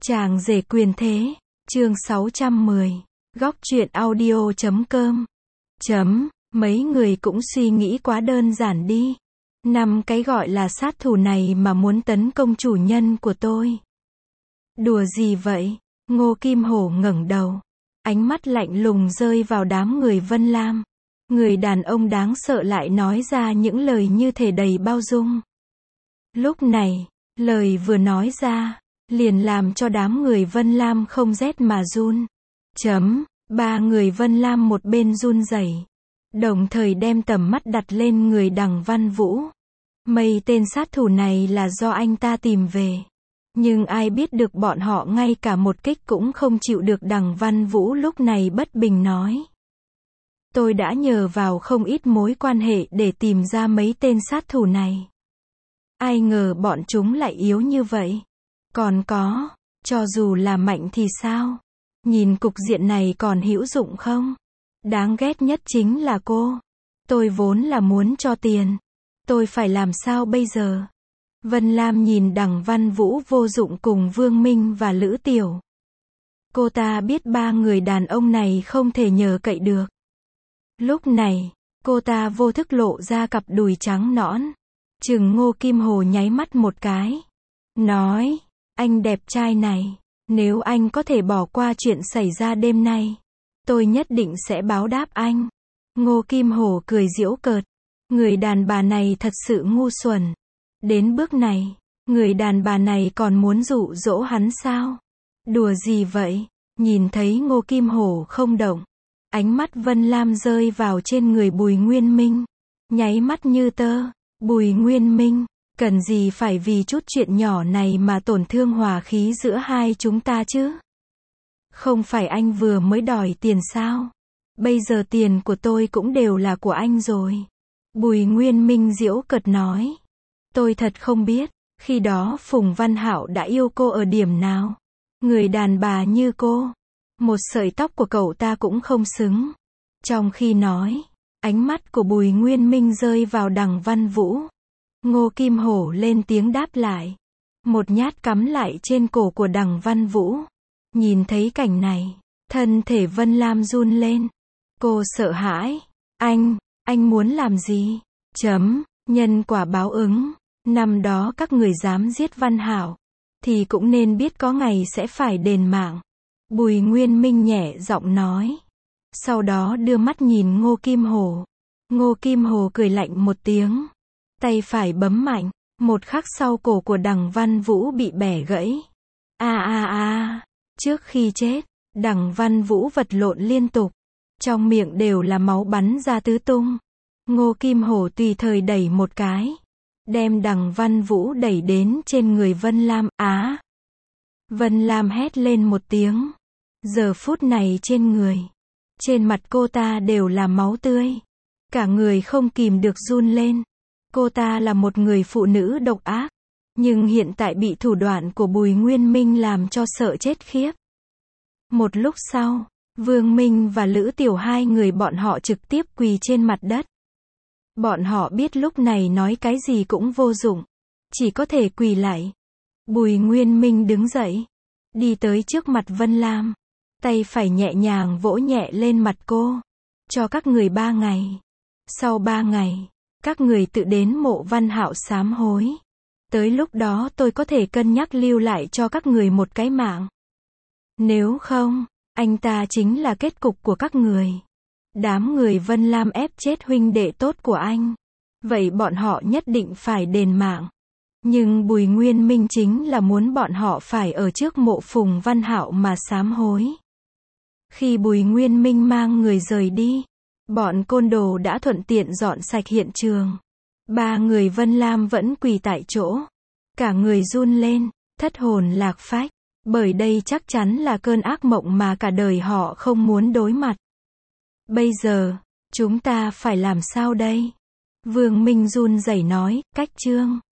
Chàng rể quyền thế, chương 610, góc truyện audio.com. Mấy người cũng suy nghĩ quá đơn giản đi. 5 cái gọi là sát thủ này mà muốn tấn công chủ nhân của tôi. Đùa gì vậy? Ngô Kim Hổ ngẩng đầu. Ánh mắt lạnh lùng rơi vào đám người Vân Lam. Người đàn ông đáng sợ lại nói ra những lời như thể đầy bao dung. Lúc này, lời vừa nói ra, liền làm cho đám người Vân Lam không rét mà run. Ba người Vân Lam một bên run rẩy, đồng thời đem tầm mắt đặt lên người Đằng Văn Vũ. Mấy tên sát thủ này là do anh ta tìm về. Nhưng ai biết được bọn họ ngay cả một kích cũng không chịu được. Đằng Văn Vũ lúc này bất bình nói. Tôi đã nhờ vào không ít mối quan hệ để tìm ra mấy tên sát thủ này. Ai ngờ bọn chúng lại yếu như vậy. Còn có, cho dù là mạnh thì sao? Nhìn cục diện này còn hữu dụng không? Đáng ghét nhất chính là cô. Tôi vốn là muốn cho tiền. Tôi phải làm sao bây giờ? Vân Lam nhìn Đằng Văn Vũ vô dụng cùng Vương Minh và Lữ Tiểu. Cô ta biết ba người đàn ông này không thể nhờ cậy được. Lúc này, cô ta vô thức lộ ra cặp đùi trắng nõn. Chừng Ngô Kim Hổ nháy mắt một cái. Nói, anh đẹp trai này, nếu anh có thể bỏ qua chuyện xảy ra đêm nay, tôi nhất định sẽ báo đáp anh. Ngô Kim Hổ cười giễu cợt. Người đàn bà này thật sự ngu xuẩn. Đến bước này, người đàn bà này còn muốn dụ dỗ hắn sao? Đùa gì vậy? Nhìn thấy Ngô Kim Hổ không động, ánh mắt Vân Lam rơi vào trên người Bùi Nguyên Minh. Nháy mắt như tơ. Bùi Nguyên Minh, cần gì phải vì chút chuyện nhỏ này mà tổn thương hòa khí giữa hai chúng ta chứ? Không phải anh vừa mới đòi tiền sao? Bây giờ tiền của tôi cũng đều là của anh rồi. Bùi Nguyên Minh giễu cợt nói. Tôi thật không biết, khi đó Phùng Văn Hạo đã yêu cô ở điểm nào? Người đàn bà như cô, một sợi tóc của cậu ta cũng không xứng. Trong khi nói, ánh mắt của Bùi Nguyên Minh rơi vào Đằng Văn Vũ. Ngô Kim Hổ lên tiếng đáp lại. Một nhát cắm lại trên cổ của Đằng Văn Vũ. Nhìn thấy cảnh này, thân thể Vân Lam run lên. Cô sợ hãi. Anh muốn làm gì? Nhân quả báo ứng. Năm đó các người dám giết Văn Hảo, thì cũng nên biết có ngày sẽ phải đền mạng. Bùi Nguyên Minh nhẹ giọng nói. Sau đó đưa mắt nhìn Ngô Kim Hổ. Ngô Kim Hổ cười lạnh một tiếng. Tay phải bấm mạnh. Một khắc sau cổ của Đằng Văn Vũ bị bẻ gãy. Trước khi chết, Đằng Văn Vũ vật lộn liên tục. Trong miệng đều là máu bắn ra tứ tung. Ngô Kim Hổ tùy thời đẩy một cái, đem Đằng Văn Vũ đẩy đến trên người Vân Lam. Vân Lam hét lên một tiếng. Giờ phút này trên mặt cô ta đều là máu tươi. Cả người không kìm được run lên. Cô ta là một người phụ nữ độc ác, nhưng hiện tại bị thủ đoạn của Bùi Nguyên Minh làm cho sợ chết khiếp. Một lúc sau, Vương Minh và Lữ Tiểu hai người bọn họ trực tiếp quỳ trên mặt đất. Bọn họ biết lúc này nói cái gì cũng vô dụng, chỉ có thể quỳ lại. Bùi Nguyên Minh đứng dậy, đi tới trước mặt Vân Lam, tay phải nhẹ nhàng vỗ nhẹ lên mặt cô. Cho các người 3 ngày. Sau 3 ngày, các người tự đến mộ Văn Hạo sám hối. Tới lúc đó tôi có thể cân nhắc lưu lại cho các người một cái mạng. Nếu không, anh ta chính là kết cục của các người. Đám người Vân Lam ép chết huynh đệ tốt của anh. Vậy bọn họ nhất định phải đền mạng. Nhưng Bùi Nguyên Minh chính là muốn bọn họ phải ở trước mộ Phùng Văn Hạo mà sám hối. Khi Bùi Nguyên Minh mang người rời đi, bọn côn đồ đã thuận tiện dọn sạch hiện trường. 3 người Vân Lam vẫn quỳ tại chỗ. Cả người run lên, thất hồn lạc phách. Bởi đây chắc chắn là cơn ác mộng mà cả đời họ không muốn đối mặt. Bây giờ, chúng ta phải làm sao đây? Vương Minh run rẩy nói, cách chương.